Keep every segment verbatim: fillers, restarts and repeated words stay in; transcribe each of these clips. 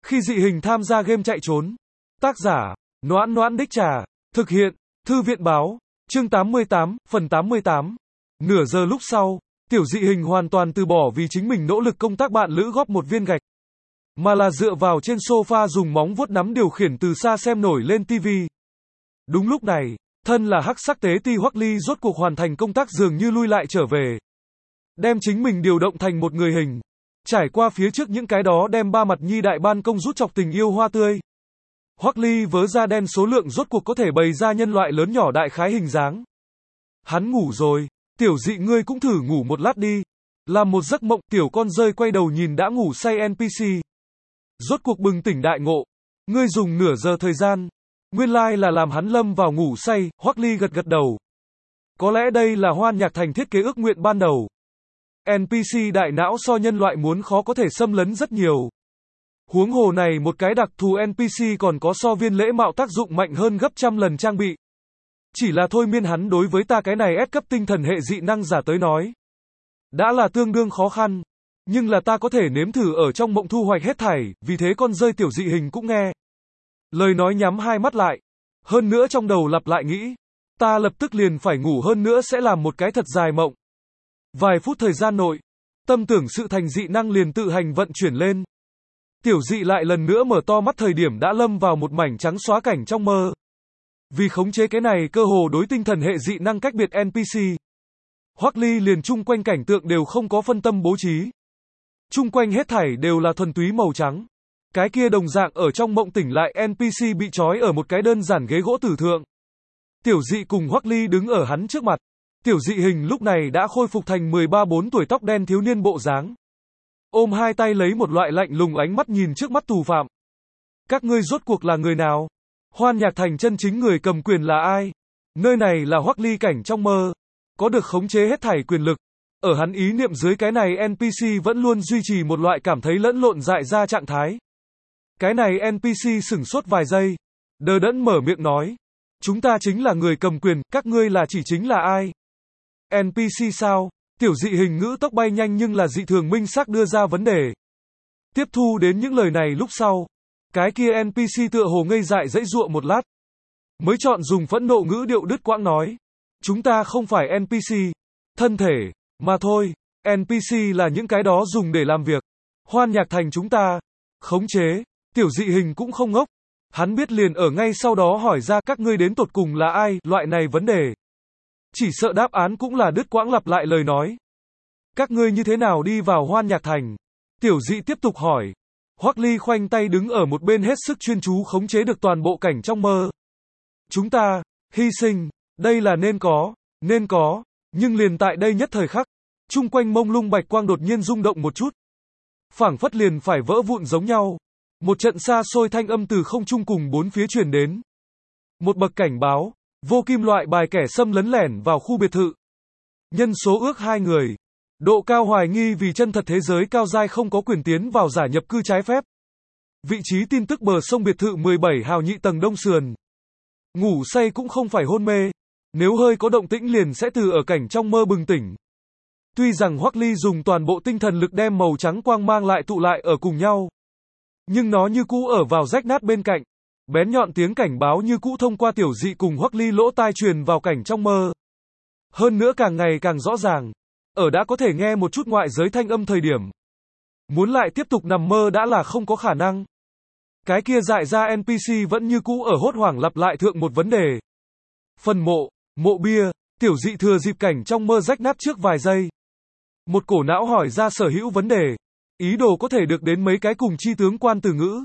Khi dị hình tham gia game chạy trốn. Tác giả, Noãn Noãn Đích Trà. Thực hiện, Thư viện Báo. Chương tám mươi tám, phần tám mươi tám. Nửa giờ lúc sau, tiểu dị hình hoàn toàn từ bỏ vì chính mình nỗ lực công tác bạn lữ góp một viên gạch. Mà là dựa vào trên sofa dùng móng vuốt nắm điều khiển từ xa xem nổi lên tivi. Đúng lúc này, thân là hắc sắc tế ti Hoắc Ly rốt cuộc hoàn thành công tác dường như lui lại trở về. Đem chính mình điều động thành một người hình. Trải qua phía trước những cái đó đem ba mặt nhi đại ban công rút chọc tình yêu hoa tươi. Hoắc Ly vớ da đen số lượng rốt cuộc có thể bày ra nhân loại lớn nhỏ đại khái hình dáng. Hắn ngủ rồi, tiểu dị ngươi cũng thử ngủ một lát đi. Làm một giấc mộng, tiểu con rơi quay đầu nhìn đã ngủ say en pê xê. Rốt cuộc bừng tỉnh đại ngộ. Ngươi dùng nửa giờ thời gian. Nguyên lai like là làm hắn lâm vào ngủ say, Hoắc Ly gật gật đầu. Có lẽ đây là Hoan Nhạc Thành thiết kế ước nguyện ban đầu. en pê xê đại não so nhân loại muốn khó có thể xâm lấn rất nhiều. Huống hồ này một cái đặc thù en pê xê còn có so viên lễ mạo tác dụng mạnh hơn gấp trăm lần trang bị. Chỉ là thôi miên hắn đối với ta cái này S cấp tinh thần hệ dị năng giả tới nói. Đã là tương đương khó khăn. Nhưng là ta có thể nếm thử ở trong mộng thu hoạch hết thảy, vì thế con rơi tiểu dị hình cũng nghe. Lời nói nhắm hai mắt lại. Hơn nữa trong đầu lặp lại nghĩ. Ta lập tức liền phải ngủ hơn nữa sẽ làm một cái thật dài mộng. Vài phút thời gian nội. Tâm tưởng sự thành dị năng liền tự hành vận chuyển lên. Tiểu dị lại lần nữa mở to mắt thời điểm đã lâm vào một mảnh trắng xóa cảnh trong mơ. Vì khống chế cái này cơ hồ đối tinh thần hệ dị năng cách biệt en pê xê. Hoắc Ly liền chung quanh cảnh tượng đều không có phân tâm bố trí. Chung quanh hết thảy đều là thuần túy màu trắng. Cái kia đồng dạng ở trong mộng tỉnh lại en pê xê bị trói ở một cái đơn giản ghế gỗ tử thượng. Tiểu dị cùng Hoắc Ly đứng ở hắn trước mặt. Tiểu dị hình lúc này đã khôi phục thành mười ba bốn tuổi tóc đen thiếu niên bộ dáng. Ôm hai tay lấy một loại lạnh lùng ánh mắt nhìn trước mắt tù phạm. Các ngươi rốt cuộc là người nào? Hoan Nhạc Thành chân chính người cầm quyền là ai? Nơi này là Hoắc Ly cảnh trong mơ. Có được khống chế hết thảy quyền lực. Ở hắn ý niệm dưới cái này en pê xê vẫn luôn duy trì một loại cảm thấy lẫn lộn dại ra trạng thái. Cái này en pê xê sửng sốt vài giây. Đờ đẫn mở miệng nói. Chúng ta chính là người cầm quyền, các ngươi là chỉ chính là ai? en pê xê sao? Tiểu dị hình ngữ tốc bay nhanh nhưng là dị thường minh xác đưa ra vấn đề. Tiếp thu đến những lời này lúc sau. Cái kia en pê xê tựa hồ ngây dại dãy dụa một lát. Mới chọn dùng phẫn nộ ngữ điệu đứt quãng nói. Chúng ta không phải en pê xê. Thân thể. Mà thôi. en pê xê là những cái đó dùng để làm việc. Hoan Nhạc Thành chúng ta. Khống chế. Tiểu dị hình cũng không ngốc. Hắn biết liền ở ngay sau đó hỏi ra các ngươi đến tột cùng là ai, loại này vấn đề. Chỉ sợ đáp án cũng là đứt quãng lặp lại lời nói. Các ngươi như thế nào đi vào Hoan Nhạc Thành? Tiểu dị tiếp tục hỏi. Hoắc Ly khoanh tay đứng ở một bên hết sức chuyên chú khống chế được toàn bộ cảnh trong mơ. Chúng ta, hy sinh, đây là nên có, nên có, nhưng liền tại đây nhất thời khắc, chung quanh mông lung bạch quang đột nhiên rung động một chút. Phảng phất liền phải vỡ vụn giống nhau. Một trận xa xôi thanh âm từ không trung cùng bốn phía truyền đến. Một bậc cảnh báo, vô kim loại bài kẻ xâm lấn lẻn vào khu biệt thự. Nhân số ước hai người. Độ cao hoài nghi vì chân thật thế giới cao giai không có quyền tiến vào giả nhập cư trái phép. Vị trí tin tức bờ sông biệt thự mười bảy hào nhị tầng đông sườn. Ngủ say cũng không phải hôn mê. Nếu hơi có động tĩnh liền sẽ từ ở cảnh trong mơ bừng tỉnh. Tuy rằng Hoắc Ly dùng toàn bộ tinh thần lực đem màu trắng quang mang lại tụ lại ở cùng nhau. Nhưng nó như cũ ở vào rách nát bên cạnh. Bén nhọn tiếng cảnh báo như cũ thông qua tiểu dị cùng Hoắc Ly lỗ tai truyền vào cảnh trong mơ. Hơn nữa càng ngày càng rõ ràng. Ở đã có thể nghe một chút ngoại giới thanh âm thời điểm. Muốn lại tiếp tục nằm mơ đã là không có khả năng. Cái kia dại ra en pê xê vẫn như cũ ở hốt hoảng lặp lại thượng một vấn đề. Phần mộ, mộ bia, tiểu dị thừa dịp cảnh trong mơ rách nát trước vài giây. Một cổ não hỏi ra sở hữu vấn đề. Ý đồ có thể được đến mấy cái cùng chi tướng quan từ ngữ.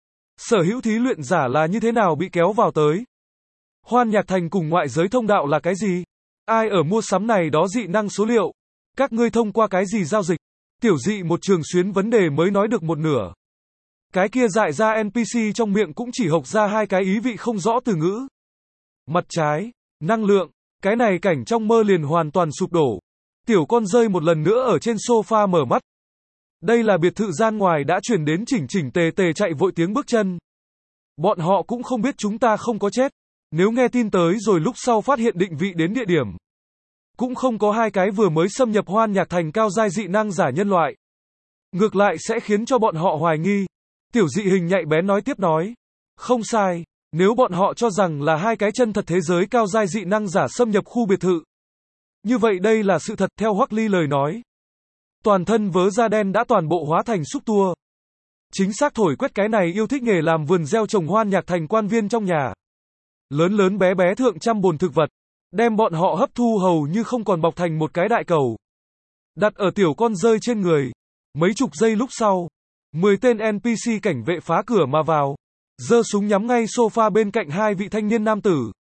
Sở hữu thí luyện giả là như thế nào bị kéo vào tới? Hoan Nhạc Thành cùng ngoại giới thông đạo là cái gì? Ai ở mua sắm này đó dị năng số liệu? Các ngươi thông qua cái gì giao dịch? Tiểu dị một trường xuyến vấn đề mới nói được một nửa. Cái kia dại ra en pê xê trong miệng cũng chỉ hộc ra hai cái ý vị không rõ từ ngữ. Mặt trái, năng lượng, cái này cảnh trong mơ liền hoàn toàn sụp đổ. Tiểu con rơi một lần nữa ở trên sofa mở mắt. Đây là biệt thự gian ngoài đã chuyển đến chỉnh chỉnh tề tề chạy vội tiếng bước chân. Bọn họ cũng không biết chúng ta không có chết. Nếu nghe tin tới rồi lúc sau phát hiện định vị đến địa điểm. Cũng không có hai cái vừa mới xâm nhập Hoan Nhạc Thành cao giai dị năng giả nhân loại. Ngược lại sẽ khiến cho bọn họ hoài nghi. Tiểu dị hình nhạy bén nói tiếp nói. Không sai, nếu bọn họ cho rằng là hai cái chân thật thế giới cao giai dị năng giả xâm nhập khu biệt thự. Như vậy đây là sự thật theo Hoắc Ly lời nói. Toàn thân vớ da đen đã toàn bộ hóa thành xúc tua. Chính xác thổi quét cái này yêu thích nghề làm vườn gieo trồng hoan nhạc thành quan viên trong nhà. Lớn lớn bé bé thượng trăm bồn thực vật. Đem bọn họ hấp thu hầu như không còn bọc thành một cái đại cầu. Đặt ở tiểu con rơi trên người. Mấy chục giây lúc sau. mười tên en pê xê cảnh vệ phá cửa mà vào. Giơ súng nhắm ngay sofa bên cạnh hai vị thanh niên nam tử.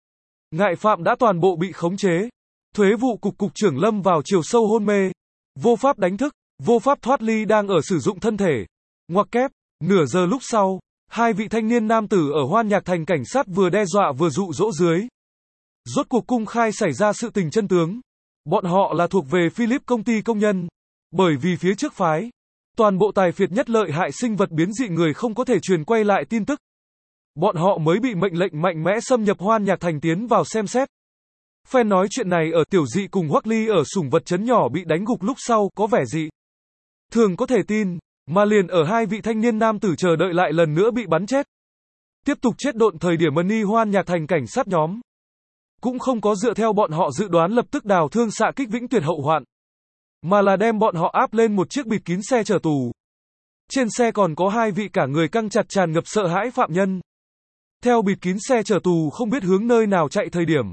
Ngại phạm đã toàn bộ bị khống chế. Thuế vụ cục cục trưởng lâm vào chiều sâu hôn mê. Vô pháp đánh thức. Vô pháp thoát ly đang ở sử dụng thân thể. Ngoặc kép. Nửa giờ lúc sau. Hai vị thanh niên nam tử ở Hoan Nhạc thành cảnh sát vừa đe dọa vừa dụ dỗ dưới. Rốt cuộc cung khai xảy ra sự tình chân tướng. Bọn họ là thuộc về Philip công ty công nhân. Bởi vì phía trước phái. Toàn bộ tài phiệt nhất lợi hại sinh vật biến dị người không có thể truyền quay lại tin tức. Bọn họ mới bị mệnh lệnh mạnh mẽ xâm nhập Hoan Nhạc thành tiến vào xem xét. Phen nói chuyện này ở tiểu dị cùng Hoắc Ly ở sủng vật trấn nhỏ bị đánh gục lúc sau có vẻ dị. Thường có thể tin, mà liền ở hai vị thanh niên nam tử chờ đợi lại lần nữa bị bắn chết. Tiếp tục chết độn thời điểm Mani Hoan Nhạc thành cảnh sát nhóm. Cũng không có dựa theo bọn họ dự đoán lập tức đào thương xạ kích vĩnh tuyệt hậu hoạn. Mà là đem bọn họ áp lên một chiếc bịt kín xe chở tù. Trên xe còn có hai vị cả người căng chặt tràn ngập sợ hãi phạm nhân. Theo bịt kín xe chở tù không biết hướng nơi nào chạy thời điểm.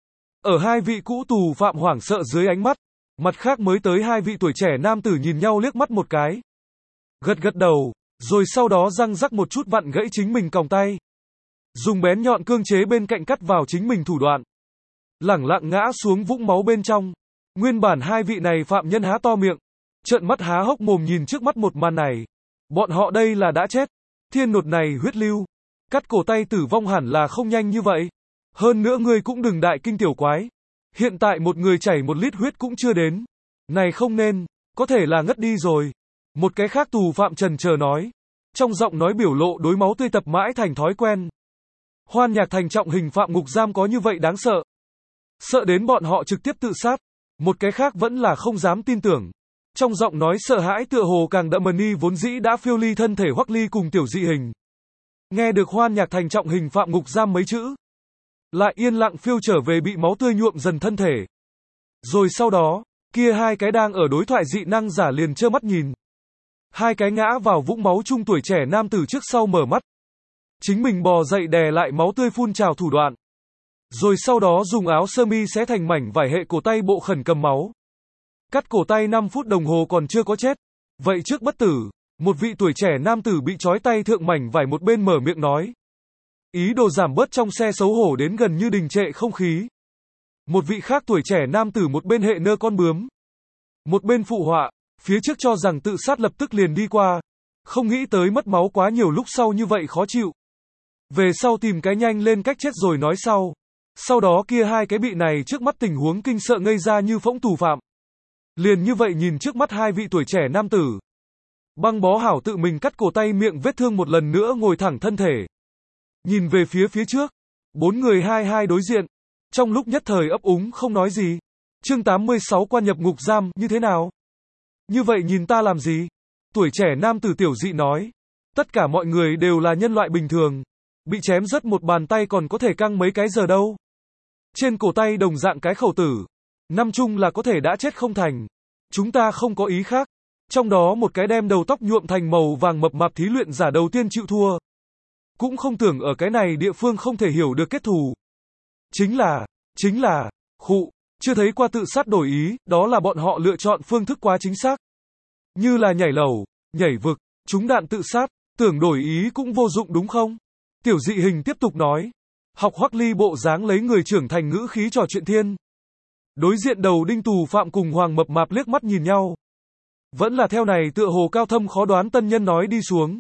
Ở hai vị cũ tù phạm hoảng sợ dưới ánh mắt. Mặt khác mới tới hai vị tuổi trẻ nam tử nhìn nhau liếc mắt một cái. Gật gật đầu, rồi sau đó răng rắc một chút vặn gãy chính mình còng tay. Dùng bén nhọn cương chế bên cạnh cắt vào chính mình thủ đoạn. Lẳng lặng ngã xuống vũng máu bên trong. Nguyên bản hai vị này phạm nhân há to miệng. Trợn mắt há hốc mồm nhìn trước mắt một màn này. Bọn họ đây là đã chết. Thiên nột này huyết lưu. Cắt cổ tay tử vong hẳn là không nhanh như vậy. Hơn nữa ngươi cũng đừng đại kinh tiểu quái. Hiện tại một người chảy một lít huyết cũng chưa đến. Này không nên, có thể là ngất đi rồi. Một cái khác tù phạm trần chờ nói. Trong giọng nói biểu lộ đối máu tươi tập mãi thành thói quen. Hoan Nhạc thành trọng hình phạm ngục giam có như vậy đáng sợ. Sợ đến bọn họ trực tiếp tự sát. Một cái khác vẫn là không dám tin tưởng. Trong giọng nói sợ hãi tựa hồ càng đậm Mani vốn dĩ đã phiêu ly thân thể Hoắc Ly cùng tiểu dị hình. Nghe được Hoan Nhạc thành trọng hình phạm ngục giam mấy chữ. Lại yên lặng phiêu trở về bị máu tươi nhuộm dần thân thể. Rồi sau đó, kia hai cái đang ở đối thoại dị năng giả liền trơ mắt nhìn. Hai cái ngã vào vũng máu chung tuổi trẻ nam tử trước sau mở mắt. Chính mình bò dậy đè lại máu tươi phun trào thủ đoạn. Rồi sau đó dùng áo sơ mi xé thành mảnh vải hệ cổ tay bộ khẩn cầm máu. Cắt cổ tay năm phút đồng hồ còn chưa có chết. Vậy trước bất tử, một vị tuổi trẻ nam tử bị trói tay thượng mảnh vải một bên mở miệng nói. Ý đồ giảm bớt trong xe xấu hổ đến gần như đình trệ không khí. Một vị khác tuổi trẻ nam tử một bên hệ nơ con bướm. Một bên phụ họa, phía trước cho rằng tự sát lập tức liền đi qua. Không nghĩ tới mất máu quá nhiều lúc sau như vậy khó chịu. Về sau tìm cái nhanh lên cách chết rồi nói sau. Sau đó kia hai cái bị này trước mắt tình huống kinh sợ ngây ra như phỗng tù phạm. Liền như vậy nhìn trước mắt hai vị tuổi trẻ nam tử. Băng bó hảo tự mình cắt cổ tay miệng vết thương một lần nữa ngồi thẳng thân thể. Nhìn về phía phía trước. Bốn người hai hai đối diện. Trong lúc nhất thời ấp úng không nói gì. Chương tám mươi sáu quan nhập ngục giam như thế nào? Như vậy nhìn ta làm gì? Tuổi trẻ nam tử tiểu dị nói. Tất cả mọi người đều là nhân loại bình thường. Bị chém rớt một bàn tay còn có thể căng mấy cái giờ đâu. Trên cổ tay đồng dạng cái khẩu tử. Năm chung là có thể đã chết không thành. Chúng ta không có ý khác. Trong đó một cái đem đầu tóc nhuộm thành màu vàng mập mạp thí luyện giả đầu tiên chịu thua. Cũng không tưởng ở cái này địa phương không thể hiểu được kết thù. Chính là, chính là, khụ, chưa thấy qua tự sát đổi ý, đó là bọn họ lựa chọn phương thức quá chính xác. Như là nhảy lầu, nhảy vực, trúng đạn tự sát, tưởng đổi ý cũng vô dụng đúng không? Tiểu dị hình tiếp tục nói. Học Hoắc Ly bộ dáng lấy người trưởng thành ngữ khí trò chuyện thiên. Đối diện đầu đinh tù phạm cùng Hoàng mập mạp liếc mắt nhìn nhau. Vẫn là theo này tựa hồ cao thâm khó đoán tân nhân nói đi xuống.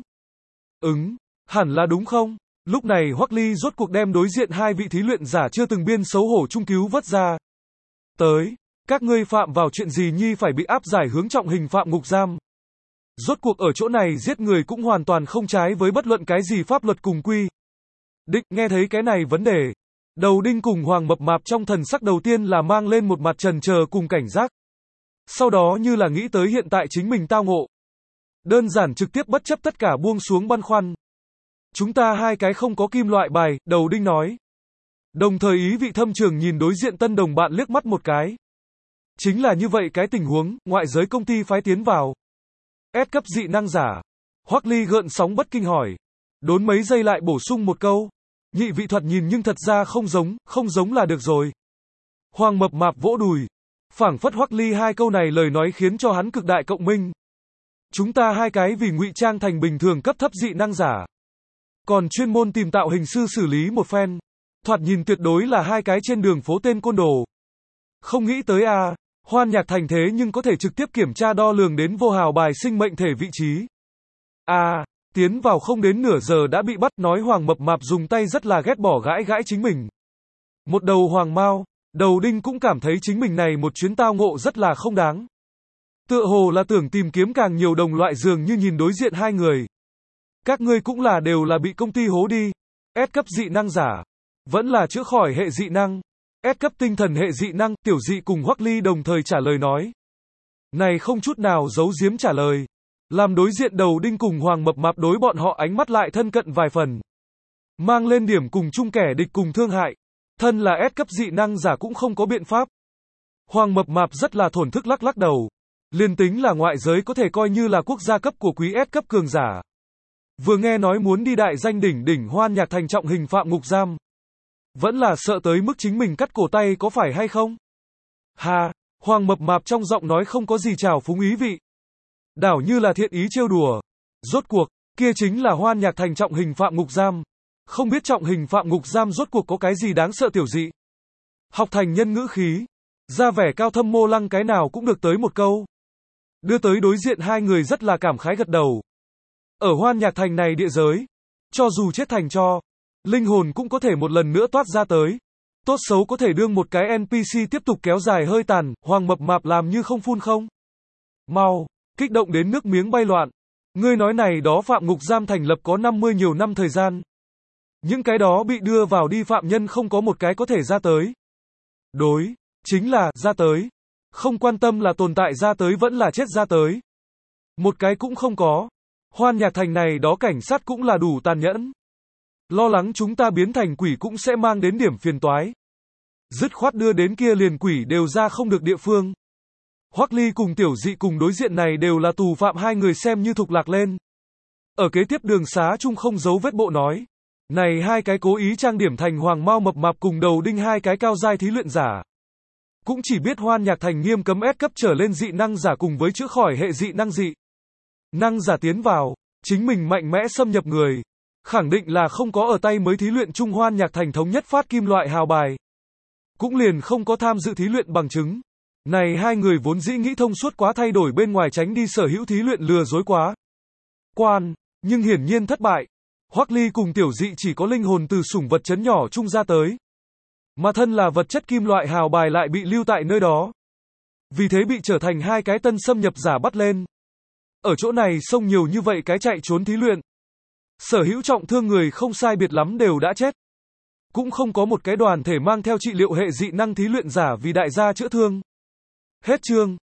Ứng, hẳn là đúng không? Lúc này Hoắc Ly rốt cuộc đem đối diện hai vị thí luyện giả chưa từng biên xấu hổ trung cứu vớt ra. Tới, các ngươi phạm vào chuyện gì nhi phải bị áp giải hướng trọng hình phạm ngục giam. Rốt cuộc ở chỗ này giết người cũng hoàn toàn không trái với bất luận cái gì pháp luật cùng quy. Định nghe thấy cái này vấn đề. Đầu đinh cùng Hoàng mập mạp trong thần sắc đầu tiên là mang lên một mặt trần chờ cùng cảnh giác. Sau đó như là nghĩ tới hiện tại chính mình tao ngộ. Đơn giản trực tiếp bất chấp tất cả buông xuống băn khoăn. Chúng ta hai cái không có kim loại bài, Đầu Đinh nói. Đồng thời ý vị thâm trường nhìn đối diện tân đồng bạn liếc mắt một cái. Chính là như vậy cái tình huống, ngoại giới công ty phái tiến vào. S cấp dị năng giả. Hoắc Ly gợn sóng bất kinh hỏi. Đốn mấy giây lại bổ sung một câu. Nhị vị thoạt nhìn nhưng thật ra không giống, không giống là được rồi. Hoàng Mập Mạp vỗ đùi. Phảng phất Hoắc Ly hai câu này lời nói khiến cho hắn cực đại cộng minh. Chúng ta hai cái vì ngụy trang thành bình thường cấp thấp dị năng giả. Còn chuyên môn tìm tạo hình sư xử lý một phen. Thoạt nhìn tuyệt đối là hai cái trên đường phố tên côn đồ. Không nghĩ tới à, Hoan Nhạc Thành thế nhưng có thể trực tiếp kiểm tra đo lường đến vô hào bài sinh mệnh thể vị trí. À, tiến vào không đến nửa giờ đã bị bắt, nói Hoàng Mập Mạp dùng tay rất là ghét bỏ gãi gãi chính mình. Một đầu hoàng mao, Đầu Đinh cũng cảm thấy chính mình này một chuyến tao ngộ rất là không đáng. Tựa hồ là tưởng tìm kiếm càng nhiều đồng loại, dường như nhìn đối diện hai người. Các ngươi cũng là đều là bị công ty hố đi. S cấp dị năng giả. Vẫn là chữa khỏi hệ dị năng. S cấp tinh thần hệ dị năng, Tiểu Dị cùng Hoắc Ly đồng thời trả lời nói. Này không chút nào giấu giếm trả lời. Làm đối diện Đầu Đinh cùng Hoàng Mập Mạp đối bọn họ ánh mắt lại thân cận vài phần. Mang lên điểm cùng chung kẻ địch cùng thương hại. Thân là S cấp dị năng giả cũng không có biện pháp. Hoàng Mập Mạp rất là thổn thức lắc lắc đầu. Liên tính là ngoại giới có thể coi như là quốc gia cấp của quý S cấp cường giả. Vừa nghe nói muốn đi đại danh đỉnh đỉnh Hoan Nhạc Thành trọng hình phạm ngục giam. Vẫn là sợ tới mức chính mình cắt cổ tay có phải hay không? Hà, Hoàng Mập Mạp trong giọng nói không có gì trào phúng ý vị. Đảo như là thiện ý trêu đùa. Rốt cuộc, kia chính là Hoan Nhạc Thành trọng hình phạm ngục giam. Không biết trọng hình phạm ngục giam rốt cuộc có cái gì đáng sợ Tiểu Dị. Học thành nhân ngữ khí. Ra vẻ cao thâm mô lăng cái nào cũng được tới một câu. Đưa tới đối diện hai người rất là cảm khái gật đầu. Ở Hoan Nhạc Thành này địa giới, cho dù chết thành tro, linh hồn cũng có thể một lần nữa toát ra tới. Tốt xấu có thể đương một cái en pê xê tiếp tục kéo dài hơi tàn, Hoàng Mập Mạp làm như không phun không. Mau, kích động đến nước miếng bay loạn. Ngươi nói này đó phạm ngục giam thành lập có năm mươi nhiều năm thời gian. Những cái đó bị đưa vào đi phạm nhân không có một cái có thể ra tới. Đối, chính là, ra tới. Không quan tâm là tồn tại ra tới vẫn là chết ra tới. Một cái cũng không có. Hoan Nhạc Thành này đó cảnh sát cũng là đủ tàn nhẫn. Lo lắng chúng ta biến thành quỷ cũng sẽ mang đến điểm phiền toái. Dứt khoát đưa đến kia liền quỷ đều ra không được địa phương. Hoắc Ly cùng Tiểu Dị cùng đối diện này đều là tù phạm, hai người xem như thục lạc lên. Ở kế tiếp đường xá chung không giấu vết bộ nói. Này hai cái cố ý trang điểm thành Hoàng Mao Mập Mạp cùng Đầu Đinh hai cái cao giai thí luyện giả. Cũng chỉ biết Hoan Nhạc Thành nghiêm cấm S cấp trở lên dị năng giả cùng với chữa khỏi hệ dị năng dị năng giả tiến vào, chính mình mạnh mẽ xâm nhập người. Khẳng định là không có ở tay mới thí luyện chung Hoan Nhạc Thành thống nhất phát kim loại hào bài. Cũng liền không có tham dự thí luyện bằng chứng. Này hai người vốn dĩ nghĩ thông suốt quá, thay đổi bên ngoài tránh đi sở hữu thí luyện lừa dối quá quan, nhưng hiển nhiên thất bại. Hoắc Ly cùng Tiểu Dị chỉ có linh hồn từ sủng vật chấn nhỏ chung ra tới. Mà thân là vật chất kim loại hào bài lại bị lưu tại nơi đó. Vì thế bị trở thành hai cái tân xâm nhập giả bắt lên. Ở chỗ này xông nhiều như vậy cái chạy trốn thí luyện. Sở hữu trọng thương người không sai biệt lắm đều đã chết. Cũng không có một cái đoàn thể mang theo trị liệu hệ dị năng thí luyện giả vì đại gia chữa thương. Hết chương.